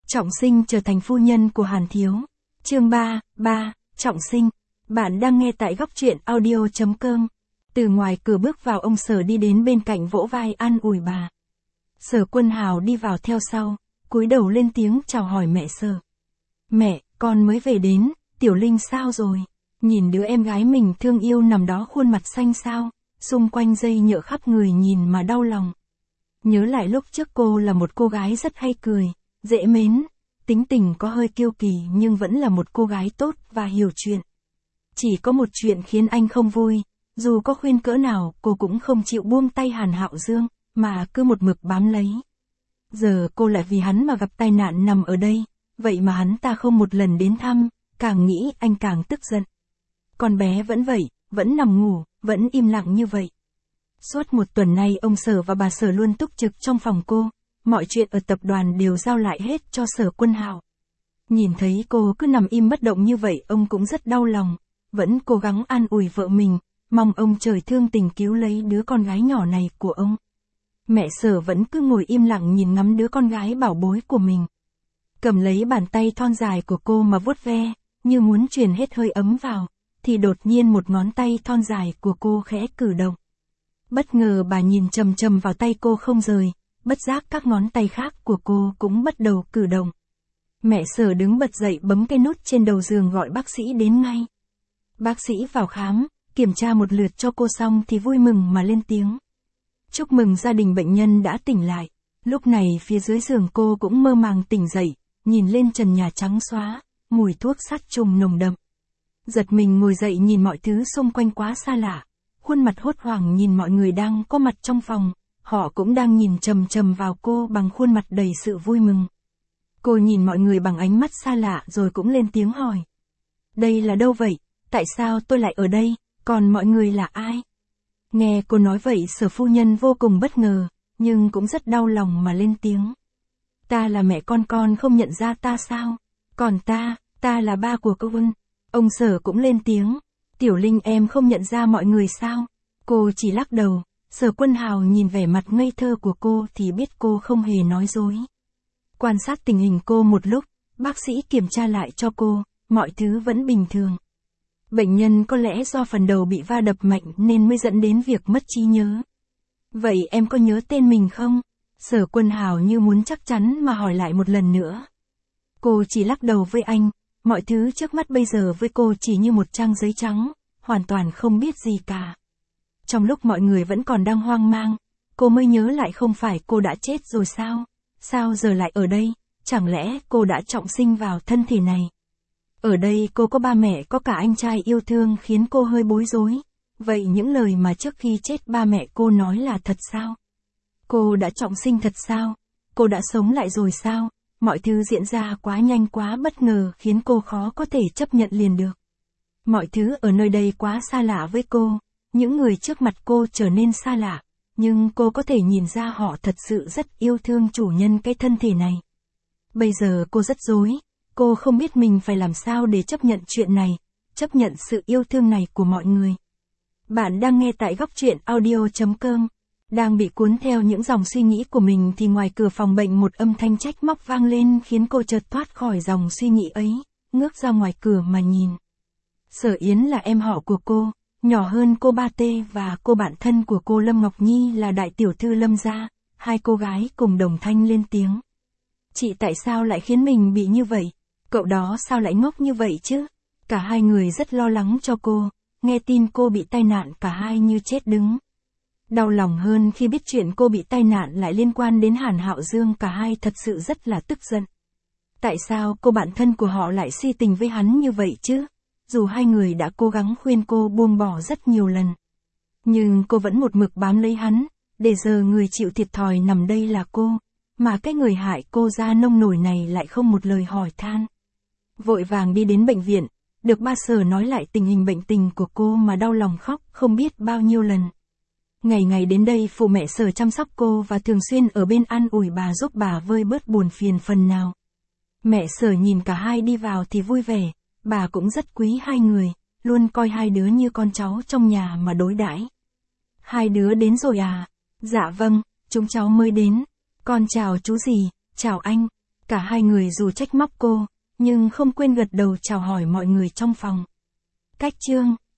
Trọng Sinh trở thành phu nhân của Hàn Thiếu. Chương 3, Trọng Sinh. Bạn đang nghe tại góc truyện audio.com. Từ ngoài cửa bước vào, ông Sở đi đến bên cạnh vỗ vai an ủi bà. Sở Quân Hào đi vào theo sau, cúi đầu lên tiếng chào hỏi mẹ Sở. Mẹ, con mới về đến, Tiểu Linh sao rồi? Nhìn đứa em gái mình thương yêu nằm đó khuôn mặt xanh xao, xung quanh dây nhựa khắp người nhìn mà đau lòng. Nhớ lại lúc trước cô là một cô gái rất hay cười, dễ mến, tính tình có hơi kiêu kỳ nhưng vẫn là một cô gái tốt và hiểu chuyện. Chỉ có một chuyện khiến anh không vui, dù có khuyên cỡ nào cô cũng không chịu buông tay Hàn Hạo Dương, mà cứ một mực bám lấy. Giờ cô lại vì hắn mà gặp tai nạn nằm ở đây, vậy mà hắn ta không một lần đến thăm, càng nghĩ anh càng tức giận. Con bé vẫn vậy, vẫn nằm ngủ, vẫn im lặng như vậy. Suốt một tuần nay ông Sở và bà Sở luôn túc trực trong phòng cô, mọi chuyện ở tập đoàn đều giao lại hết cho Sở Quân Hào. Nhìn thấy cô cứ nằm im bất động như vậy ông cũng rất đau lòng, vẫn cố gắng an ủi vợ mình, mong ông trời thương tình cứu lấy đứa con gái nhỏ này của ông. Mẹ Sở vẫn cứ ngồi im lặng nhìn ngắm đứa con gái bảo bối của mình. Cầm lấy bàn tay thon dài của cô mà vuốt ve, như muốn truyền hết hơi ấm vào, thì đột nhiên một ngón tay thon dài của cô khẽ cử động. Bất ngờ bà nhìn chằm chằm vào tay cô không rời, bất giác các ngón tay khác của cô cũng bắt đầu cử động. Mẹ Sở đứng bật dậy bấm cái nút trên đầu giường gọi bác sĩ đến ngay. Bác sĩ vào khám, kiểm tra một lượt cho cô xong thì vui mừng mà lên tiếng. Chúc mừng gia đình bệnh nhân đã tỉnh lại. Lúc này phía dưới giường cô cũng mơ màng tỉnh dậy, nhìn lên trần nhà trắng xóa, mùi thuốc sát trùng nồng đậm. Giật mình ngồi dậy nhìn mọi thứ xung quanh quá xa lạ, khuôn mặt hốt hoảng nhìn mọi người đang có mặt trong phòng, họ cũng đang nhìn chằm chằm vào cô bằng khuôn mặt đầy sự vui mừng. Cô nhìn mọi người bằng ánh mắt xa lạ rồi cũng lên tiếng hỏi. Đây là đâu vậy? Tại sao tôi lại ở đây? Còn mọi người là ai? Nghe cô nói vậy Sở phu nhân vô cùng bất ngờ, nhưng cũng rất đau lòng mà lên tiếng. Ta là mẹ con không nhận ra ta sao? Còn ta là ba của cô Vân. Ông Sở cũng lên tiếng. Tiểu Linh em không nhận ra mọi người sao? Cô chỉ lắc đầu. Sở Quân Hào nhìn vẻ mặt ngây thơ của cô thì biết cô không hề nói dối. Quan sát tình hình cô một lúc, bác sĩ kiểm tra lại cho cô, mọi thứ vẫn bình thường. Bệnh nhân có lẽ do phần đầu bị va đập mạnh nên mới dẫn đến việc mất trí nhớ. Vậy em có nhớ tên mình không? Sở Quân Hào như muốn chắc chắn mà hỏi lại một lần nữa. Cô chỉ lắc đầu với anh, mọi thứ trước mắt bây giờ với cô chỉ như một trang giấy trắng, hoàn toàn không biết gì cả. Trong lúc mọi người vẫn còn đang hoang mang, cô mới nhớ lại không phải cô đã chết rồi sao? Sao giờ lại ở đây? Chẳng lẽ cô đã trọng sinh vào thân thể này? Ở đây cô có ba mẹ có cả anh trai yêu thương khiến cô hơi bối rối. Vậy những lời mà trước khi chết ba mẹ cô nói là thật sao? Cô đã trọng sinh thật sao? Cô đã sống lại rồi sao? Mọi thứ diễn ra quá nhanh quá bất ngờ khiến cô khó có thể chấp nhận liền được. Mọi thứ ở nơi đây quá xa lạ với cô. Những người trước mặt cô trở nên xa lạ, nhưng cô có thể nhìn ra họ thật sự rất yêu thương chủ nhân cái thân thể này. Bây giờ cô rất rối, cô không biết mình phải làm sao để chấp nhận chuyện này, chấp nhận sự yêu thương này của mọi người. Bạn đang nghe tại góc truyện audio.com. Đang bị cuốn theo những dòng suy nghĩ của mình thì ngoài cửa phòng bệnh một âm thanh trách móc vang lên khiến cô chợt thoát khỏi dòng suy nghĩ ấy, ngước ra ngoài cửa mà nhìn. Sở Yến là em họ của cô, nhỏ hơn cô Ba Tê và cô bạn thân của cô Lâm Ngọc Nhi là đại tiểu thư Lâm gia, hai cô gái cùng đồng thanh lên tiếng. Chị tại sao lại khiến mình bị như vậy? Cậu đó sao lại ngốc như vậy chứ? Cả hai người rất lo lắng cho cô, nghe tin cô bị tai nạn cả hai như chết đứng. Đau lòng hơn khi biết chuyện cô bị tai nạn lại liên quan đến Hàn Hạo Dương, cả hai thật sự rất là tức giận. Tại sao cô bạn thân của họ lại si tình với hắn như vậy chứ? Dù hai người đã cố gắng khuyên cô buông bỏ rất nhiều lần. Nhưng cô vẫn một mực bám lấy hắn, để giờ người chịu thiệt thòi nằm đây là cô, mà cái người hại cô ra nông nổi này lại không một lời hỏi than. Vội vàng đi đến bệnh viện, được ba Sở nói lại tình hình bệnh tình của cô mà đau lòng khóc không biết bao nhiêu lần. Ngày ngày đến đây phụ mẹ Sở chăm sóc cô và thường xuyên ở bên an ủi bà giúp bà vơi bớt buồn phiền phần nào. Mẹ Sở nhìn cả hai đi vào thì vui vẻ, bà cũng rất quý hai người, luôn coi hai đứa như con cháu trong nhà mà đối đãi. Hai đứa đến rồi à? Dạ vâng, chúng cháu mới đến. Con chào chú gì, chào anh. Cả hai người dù trách móc cô, nhưng không quên gật đầu chào hỏi mọi người trong phòng. Cách chương